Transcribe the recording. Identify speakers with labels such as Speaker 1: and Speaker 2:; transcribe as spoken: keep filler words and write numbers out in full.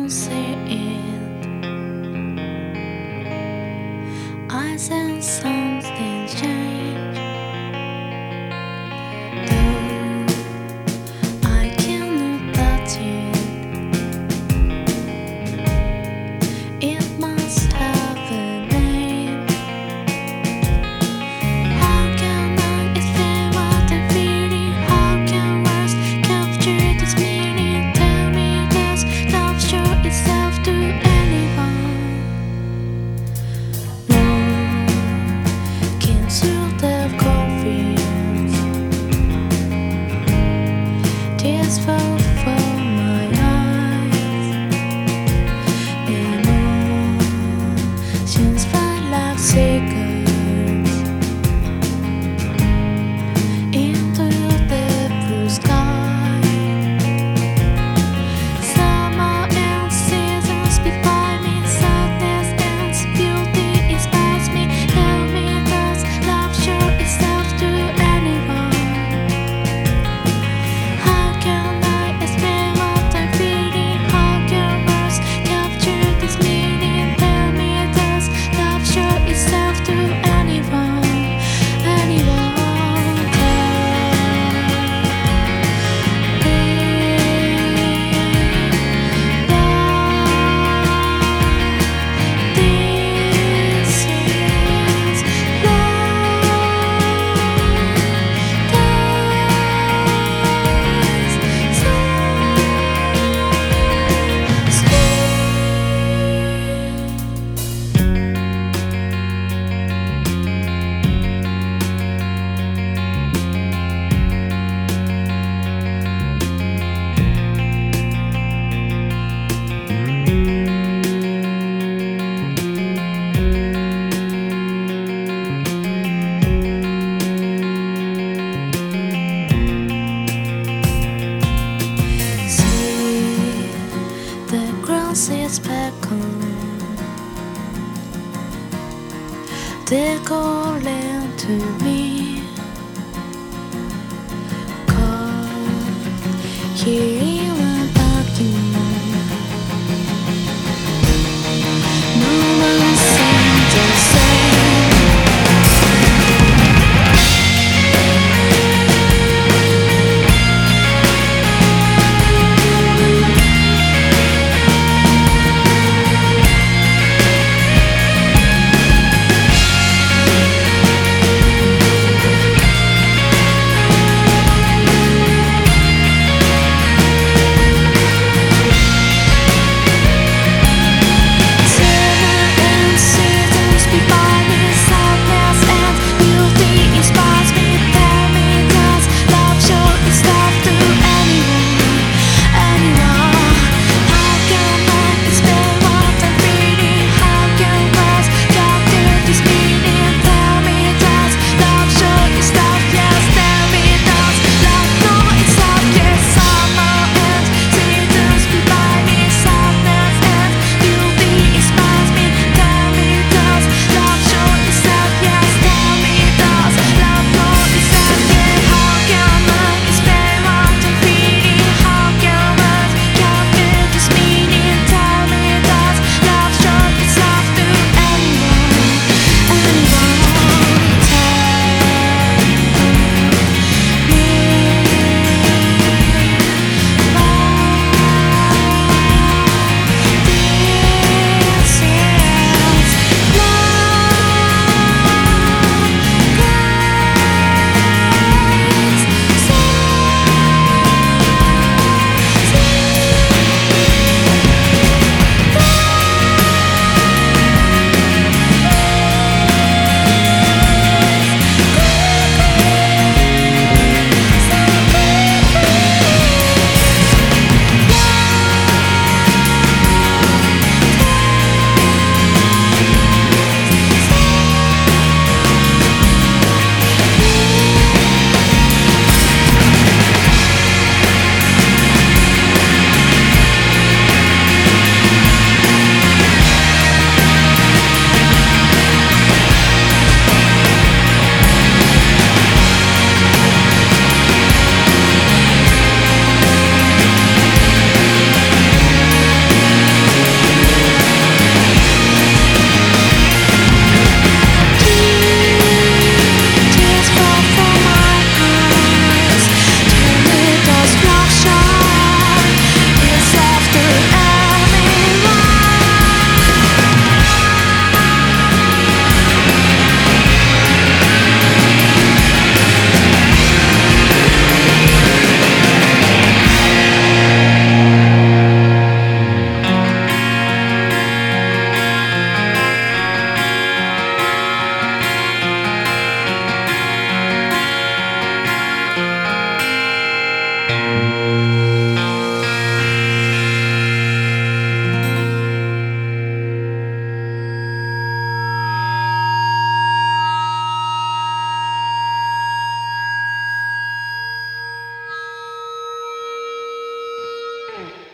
Speaker 1: don't see it. I sense something change. Though I cannot touch it, it must have a name. How can I explain what I'm feeling? How can words capture this meaning? Tell me, does love show itself to anyone? No, can soothe the confidence. Tears fall from my eyes. Emotions fly like cigarettes into the blue sky. Summer and seasons speak by me. Sadness and beauty inspires me. Tell me, does love show itself to anyone? How can I explain what I'm feeling? How can words capture this meaning? Tell me, does love show itself to anyone? Anyone? This is See, the grass is back on. They're calling to me. Come here in argument. No one seems to say.
Speaker 2: うん